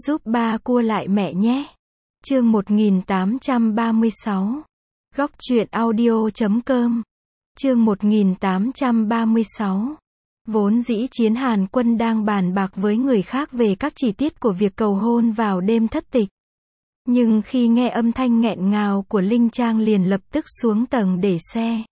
Giúp ba cua lại mẹ nhé. Chương 1836. Góc truyện audio.com. Chương 1836. Vốn dĩ Chiến Hàn Quân đang bàn bạc với người khác về các chi tiết của việc cầu hôn vào đêm thất tịch. Nhưng khi nghe âm thanh nghẹn ngào của Linh Trang liền lập tức xuống tầng để xe.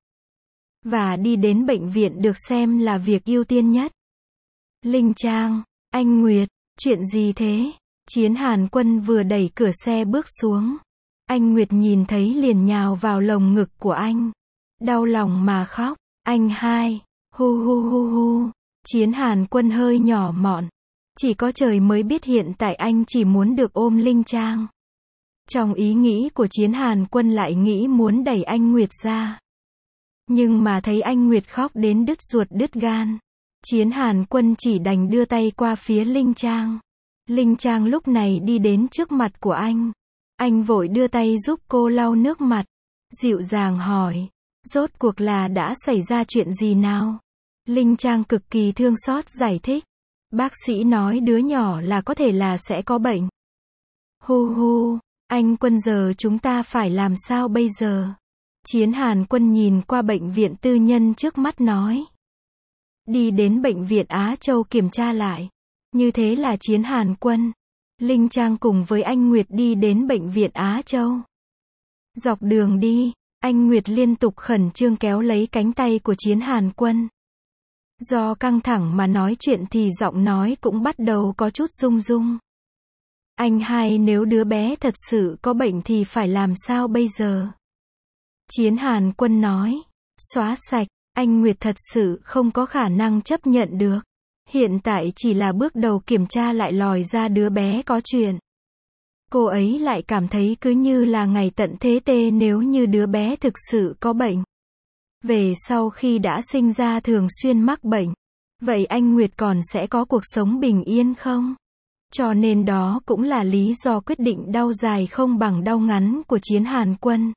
Và đi đến bệnh viện được xem là việc ưu tiên nhất. Linh Trang, anh Nguyệt, chuyện gì thế? Chiến Hàn Quân vừa đẩy cửa xe bước xuống. Anh Nguyệt nhìn thấy liền nhào vào lồng ngực của anh. Đau lòng mà khóc. Anh hai, hu hu hu hu. Chiến Hàn Quân hơi nhỏ mọn. Chỉ có trời mới biết hiện tại anh chỉ muốn được ôm Linh Trang. Trong ý nghĩ của Chiến Hàn Quân lại nghĩ muốn đẩy anh Nguyệt ra. Nhưng mà thấy anh Nguyệt khóc đến đứt ruột đứt gan. Chiến Hàn Quân chỉ đành đưa tay qua phía Linh Trang. Linh Trang lúc này đi đến trước mặt của anh. Anh vội đưa tay giúp cô lau nước mặt. Dịu dàng hỏi. Rốt cuộc là đã xảy ra chuyện gì nào? Linh Trang cực kỳ thương xót giải thích. Bác sĩ nói đứa nhỏ là có thể là sẽ có bệnh. Hu hu, anh Quân giờ chúng ta phải làm sao bây giờ? Chiến Hàn Quân nhìn qua bệnh viện tư nhân trước mắt nói. Đi đến bệnh viện Á Châu kiểm tra lại. Như thế là Chiến Hàn Quân, Linh Trang cùng với anh Nguyệt đi đến bệnh viện Á Châu. Dọc đường đi, anh Nguyệt liên tục khẩn trương kéo lấy cánh tay của Chiến Hàn Quân. Do căng thẳng mà nói chuyện thì giọng nói cũng bắt đầu có chút rung rung. Anh hai, nếu đứa bé thật sự có bệnh thì phải làm sao bây giờ? Chiến Hàn Quân nói. Xóa sạch, anh Nguyệt thật sự không có khả năng chấp nhận được. Hiện tại chỉ là bước đầu kiểm tra lại lòi ra đứa bé có chuyện. Cô ấy lại cảm thấy cứ như là ngày tận thế tê nếu như đứa bé thực sự có bệnh. Về sau khi đã sinh ra thường xuyên mắc bệnh. Vậy anh Nguyệt còn sẽ có cuộc sống bình yên không? Cho nên đó cũng là lý do quyết định đau dài không bằng đau ngắn của Chiến Hàn Quân.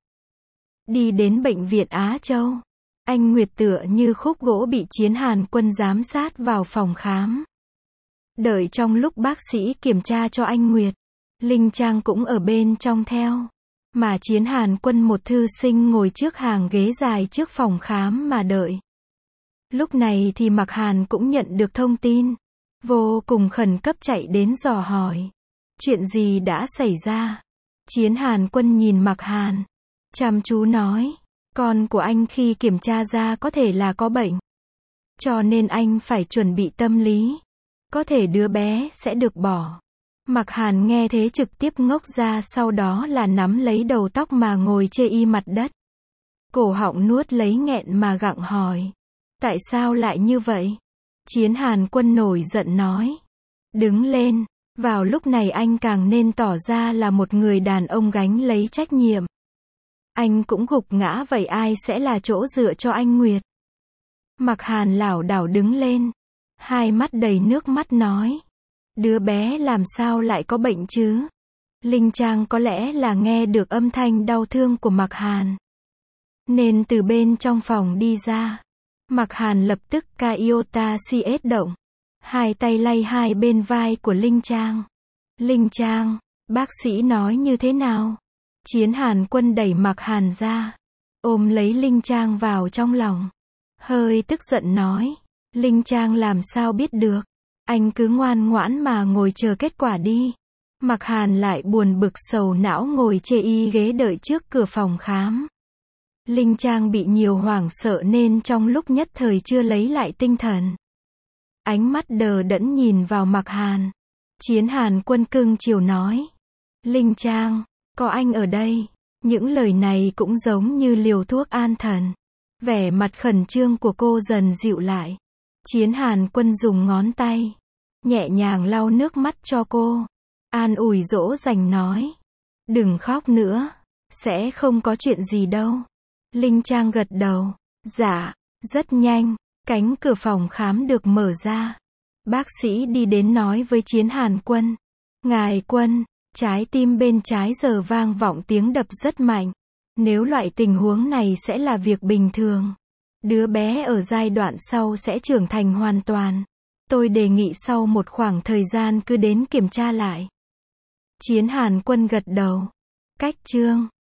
Đi đến bệnh viện Á Châu. Anh Nguyệt tựa như khúc gỗ bị Chiến Hàn Quân giám sát vào phòng khám. Đợi trong lúc bác sĩ kiểm tra cho anh Nguyệt, Linh Trang cũng ở bên trong theo. Mà Chiến Hàn Quân một thư sinh ngồi trước hàng ghế dài trước phòng khám mà đợi. Lúc này thì Mạc Hàn cũng nhận được thông tin. Vô cùng khẩn cấp chạy đến dò hỏi. Chuyện gì đã xảy ra? Chiến Hàn Quân nhìn Mạc Hàn. Chăm chú nói. Con của anh khi kiểm tra ra có thể là có bệnh. Cho nên anh phải chuẩn bị tâm lý. Có thể đứa bé sẽ được bỏ. Mạc Hàn nghe thế trực tiếp ngốc ra, sau đó là nắm lấy đầu tóc mà ngồi chê y mặt đất. Cổ họng nuốt lấy nghẹn mà gặng hỏi. Tại sao lại như vậy? Chiến Hàn Quân nổi giận nói. Đứng lên. Vào lúc này anh càng nên tỏ ra là một người đàn ông gánh lấy trách nhiệm. Anh cũng gục ngã, vậy ai sẽ là chỗ dựa cho anh Nguyệt? Mạc Hàn lảo đảo đứng lên. Hai mắt đầy nước mắt nói. Đứa bé làm sao lại có bệnh chứ? Linh Trang có lẽ là nghe được âm thanh đau thương của Mạc Hàn. Nên từ bên trong phòng đi ra. Mạc Hàn lập tức Iota CS động. Hai tay lay hai bên vai của Linh Trang. Linh Trang, bác sĩ nói như thế nào? Chiến Hàn Quân đẩy Mạc Hàn ra. Ôm lấy Linh Trang vào trong lòng. Hơi tức giận nói. Linh Trang làm sao biết được? Anh cứ ngoan ngoãn mà ngồi chờ kết quả đi. Mạc Hàn lại buồn bực sầu não ngồi chê y ghế đợi trước cửa phòng khám. Linh Trang bị nhiều hoảng sợ nên trong lúc nhất thời chưa lấy lại tinh thần. Ánh mắt đờ đẫn nhìn vào Mạc Hàn. Chiến Hàn Quân cưng chiều nói. Linh Trang, có anh ở đây. Những lời này cũng giống như liều thuốc an thần. Vẻ mặt khẩn trương của cô dần dịu lại. Chiến Hàn Quân dùng ngón tay nhẹ nhàng lau nước mắt cho cô. An ủi dỗ dành nói. Đừng khóc nữa. Sẽ không có chuyện gì đâu. Linh Trang gật đầu. Dạ. Rất nhanh, cánh cửa phòng khám được mở ra. Bác sĩ đi đến nói với Chiến Hàn Quân. Ngài Quân, trái tim bên trái giờ vang vọng tiếng đập rất mạnh. Nếu loại tình huống này sẽ là việc bình thường. Đứa bé ở giai đoạn sau sẽ trưởng thành hoàn toàn. Tôi đề nghị sau một khoảng thời gian cứ đến kiểm tra lại. Chiến Hàn Quân gật đầu. Cách chương